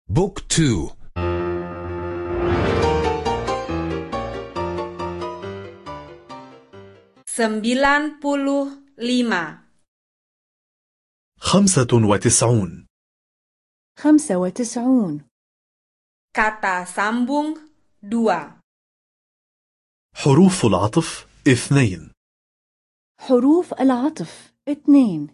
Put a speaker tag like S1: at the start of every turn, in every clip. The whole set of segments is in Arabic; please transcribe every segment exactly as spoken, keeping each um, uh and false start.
S1: بوك تو.
S2: Sembilan puluh lima.
S3: خمسة وتسعون.
S4: خمسة وتسعون.
S2: Kata sambung dua.
S3: حروف العطف اثنين.
S4: حروف العطف اثنين.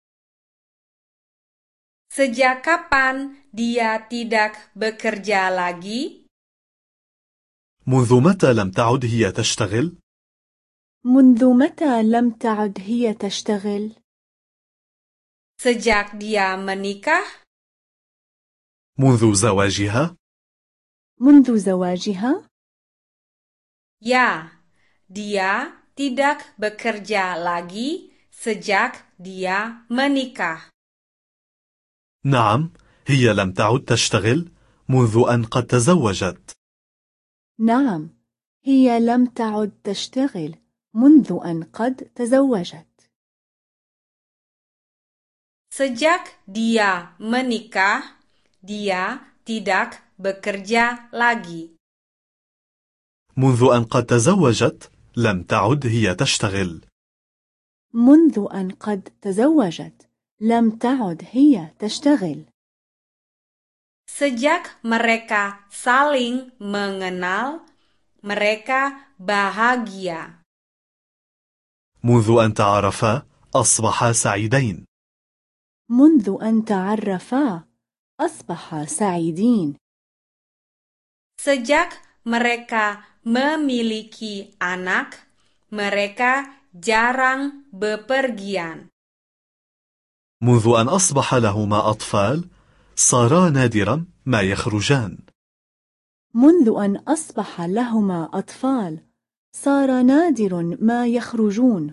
S2: Sejak kapan dia tidak bekerja lagi?
S3: منذ متى لم تعد هي تشتغل؟
S4: منذ متى لم تعد هي تشتغل؟
S2: Sejak dia menikah?
S3: منذ زواجها؟
S4: منذ زواجها؟
S2: Ya, dia tidak bekerja lagi sejak dia menikah.
S3: نعم، هي لم تعد تشتغل منذ أن قد تزوجت.
S4: نعم، هي لم تعد تشتغل منذ أن قد تزوجت.
S2: Sejak dia menikah, dia tidak bekerja lagi.
S3: منذ أن قد تزوجت لم تعد هي تشتغل.
S4: منذ أن قد تزوجت لم تعد هي تشتغل.
S2: Sejak mereka saling mengenal, mereka bahagia.
S3: منذ أن تعرفا أصبحا سعيدين.
S4: منذ أن تعرفا أصبحا سعيدين.
S2: Sejak mereka memiliki anak, mereka jarang bepergian.
S3: منذ أن أصبح لهما أطفال صارا نادرا ما يخرجان.
S4: منذ أن أصبح لهما أطفال صار نادر ما يخرجون.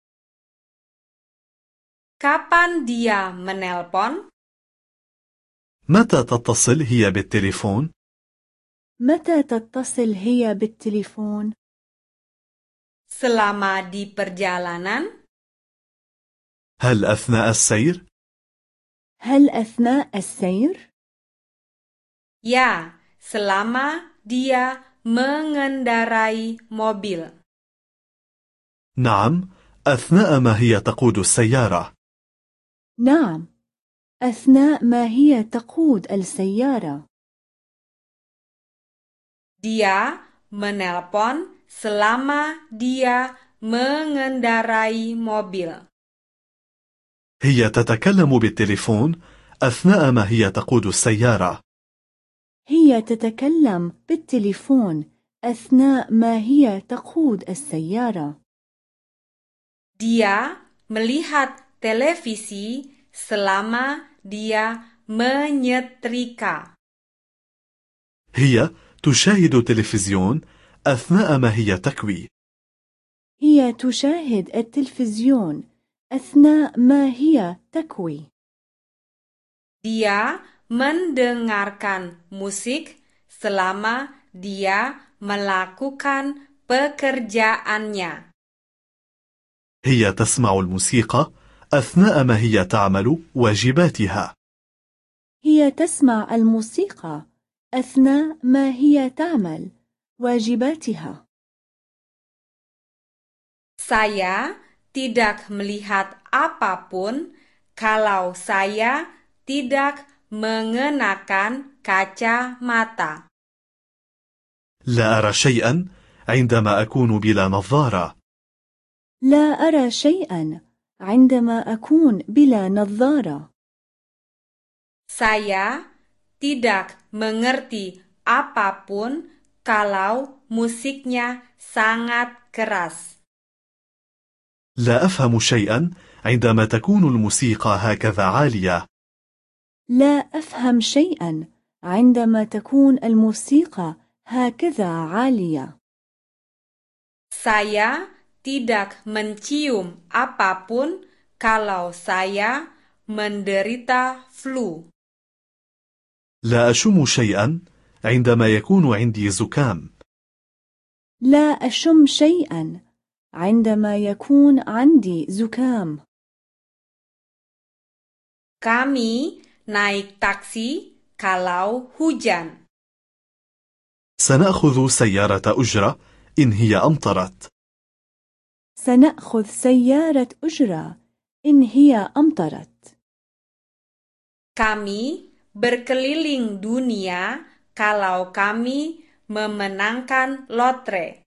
S2: Kapan dia menelpon?
S3: متى تتصل هي بالتليفون؟
S4: متى تتصل هي بالتليفون؟
S2: Selama di perjalanan?
S3: هل أثناء السير؟
S4: هل أثناء السير؟
S2: Ya, selama dia mengendarai mobil.
S3: نعم، أثناء ما هي تقود السيارة.
S4: نعم، أثناء ما هي تقود السيارة.
S2: Dia menelpon selama dia mengendarai mobil.
S3: هي تتكلم بالتليفون أثناء ما هي تقود السيارة.
S4: هي تتكلم بالتليفون أثناء ما هي تقود السيارة.
S2: Dia melihat televisi selama dia menyetrika.
S3: هي تشاهد تلفزيون أثناء ما هي تكوي.
S4: هي تشاهد التلفزيون أثناء ما هي تكوي.
S2: Dia mendengarkan musik selama dia melakukan pekerjaannya.
S3: هي تسمع الموسيقى أثناء ما هي تعمل واجباتها.
S4: هي تسمع الموسيقى أثناء ما هي تعمل واجباتها.
S2: Saya tidak melihat apapun kalau saya tidak mengenakan kacamata.
S3: لا أرى شيئا عندما أكون بلا نظارة.
S4: لا أرى شيئا عندما أكون بلا نظارة.
S2: Saya tidak mengerti apapun kalau musiknya sangat keras.
S3: لا أفهم شيئا عندما تكون الموسيقى هكذا عالية.
S4: لا أفهم شيئا عندما تكون الموسيقى هكذا عالية.
S2: Saya tidak mencium apapun kalau saya menderita flu.
S3: لا أشم شيئا عندما يكون عندي زكام.
S4: لا أشم شيئا عندما يكون عندي زكام.
S2: Kami naik taksi kalau hujan.
S3: سنأخذ سيارة أجرة إن هي أمطرت.
S4: سنأخذ سيارة أجرة إن هي أمطرت.
S2: Kami berkeliling dunia kalau kami memenangkan lotre.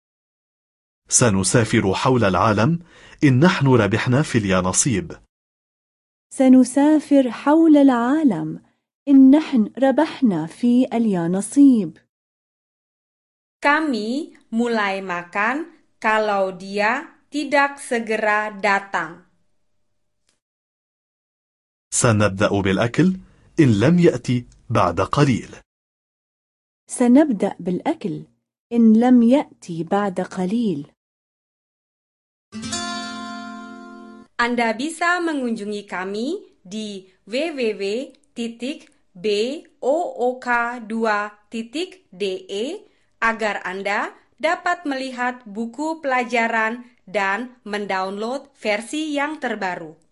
S3: سنسافر حول العالم إن نحن ربحنا في اليانصيب.
S4: سنسافر حول العالم إن نحن ربحنا في اليانصيب.
S2: Kami mulai makan kalau dia tidak segera datang.
S3: سنبدأ بالأكل إن لم يأتي بعد قليل.
S4: سنبدأ بالأكل إن لم يأتي بعد قليل.
S2: Anda bisa mengunjungi kami di w w w titik book dua titik d e agar Anda dapat melihat buku pelajaran dan mendownload versi yang terbaru.